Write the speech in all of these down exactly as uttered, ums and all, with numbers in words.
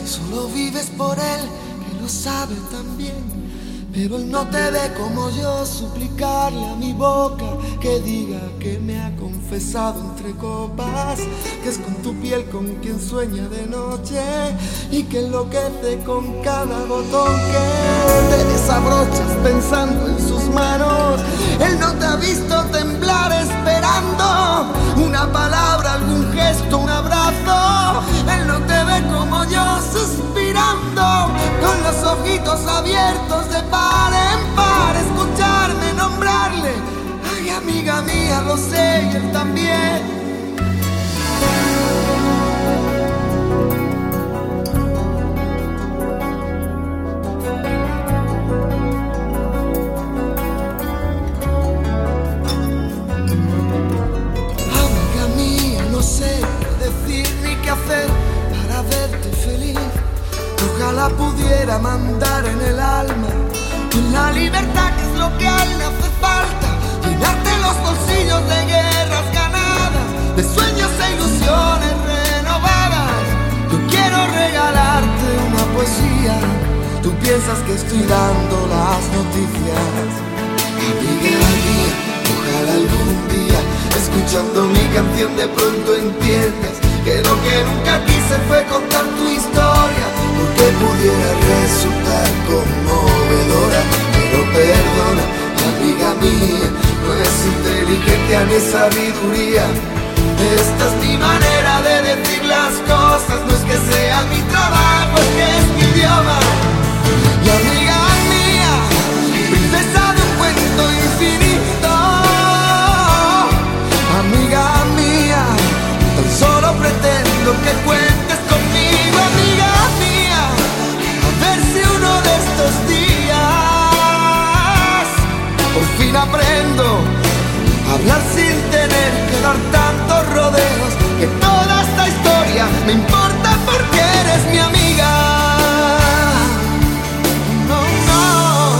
solo vives por él, que lo sabe también. Pero él no te ve como yo, suplicarle a mi boca que diga que me ha confesado entre copas, que es con tu piel con quien sueña de noche y que enloquece con cada botón que te desabrochas pensando en sus manos. Él no te ha visto temblar esperando una palabra, algún gesto, un abrazo. Él no te ve como yo suspirando con los ojitos abiertos de par en par, escucharme nombrarle. Ay, amiga mía, lo sé y él también. Amiga mía, no sé qué decir ni qué hacer para verte feliz. Ojalá pudiera mandar en el alma la libertad, que es lo que a él le hace falta. Llenarte los bolsillos de guerras ganadas, de sueños e ilusiones renovadas. Yo quiero regalarte una poesía. Tú piensas que estoy dando las noticias. Amiga mía, ojalá algún día, escuchando mi canción, de pronto entiendas que lo que nunca quise fue contar tu historia, porque pudiera resultar conmovedora. Pero perdona, amiga mía, no es inteligencia ni sabiduría. Esta es mi manera de decir las cosas, no es que sea mi trabajo, es que es mi idioma. Y amiga mía, princesa de un cuento infinito, amiga mía, tan solo pretendo que cuentes conmigo, amiga mía, a ver si uno de estos días por fin aprendo a hablar sin tener que dar tantos rodeos, que toda esta historia me importa porque eres mi amiga. No, no.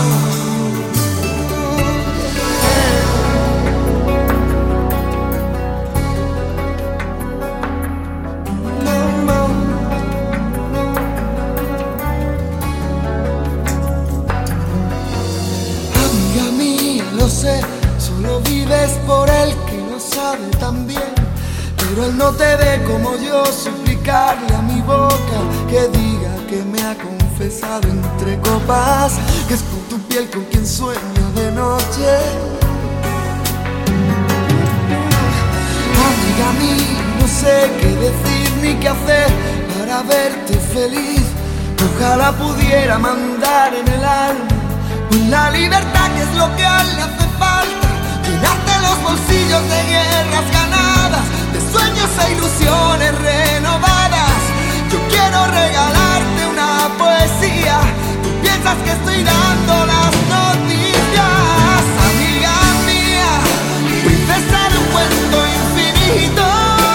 Amiga mía, lo sé, solo vives por él, que lo sabe también. Pero él no te ve como yo, suplicarle a mi boca que diga que me ha confesado entre copas, que es con tu piel con quien sueño de noche. Amiga mía, no sé qué decir ni qué hacer para verte feliz. Ojalá pudiera mandar en el alma la libertad, que es lo que a él le hace falta. Llenarte los bolsillos de guerras ganadas, de sueños e ilusiones renovadas. Yo quiero regalarte una poesía. Tú piensas que estoy dando las noticias. Amiga mía, princesa de un cuento infinito,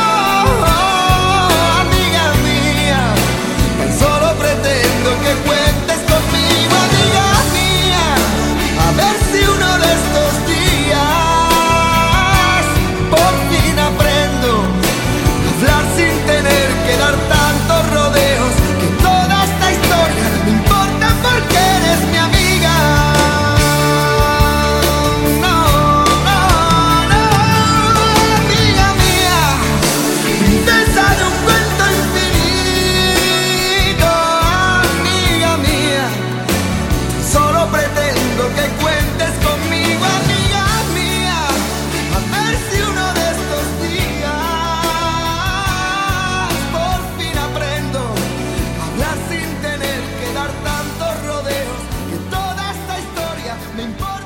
amiga mía, tan solo pretendo que cuentes conmigo, amiga mía, a ver si uno de estos días por fin aprendo a hablar sin tener que dar tantos rodeos, que toda esta historia me importa porque eres mi amiga. No, no, no, amiga mía, princesa de un cuento infinito, amiga mía, solo pretendo que cuentes conmigo, amiga mía, a ver si uno de estos días por fin aprendo a hablar sin tener que dar tantos rodeos, que toda esta historia me importa.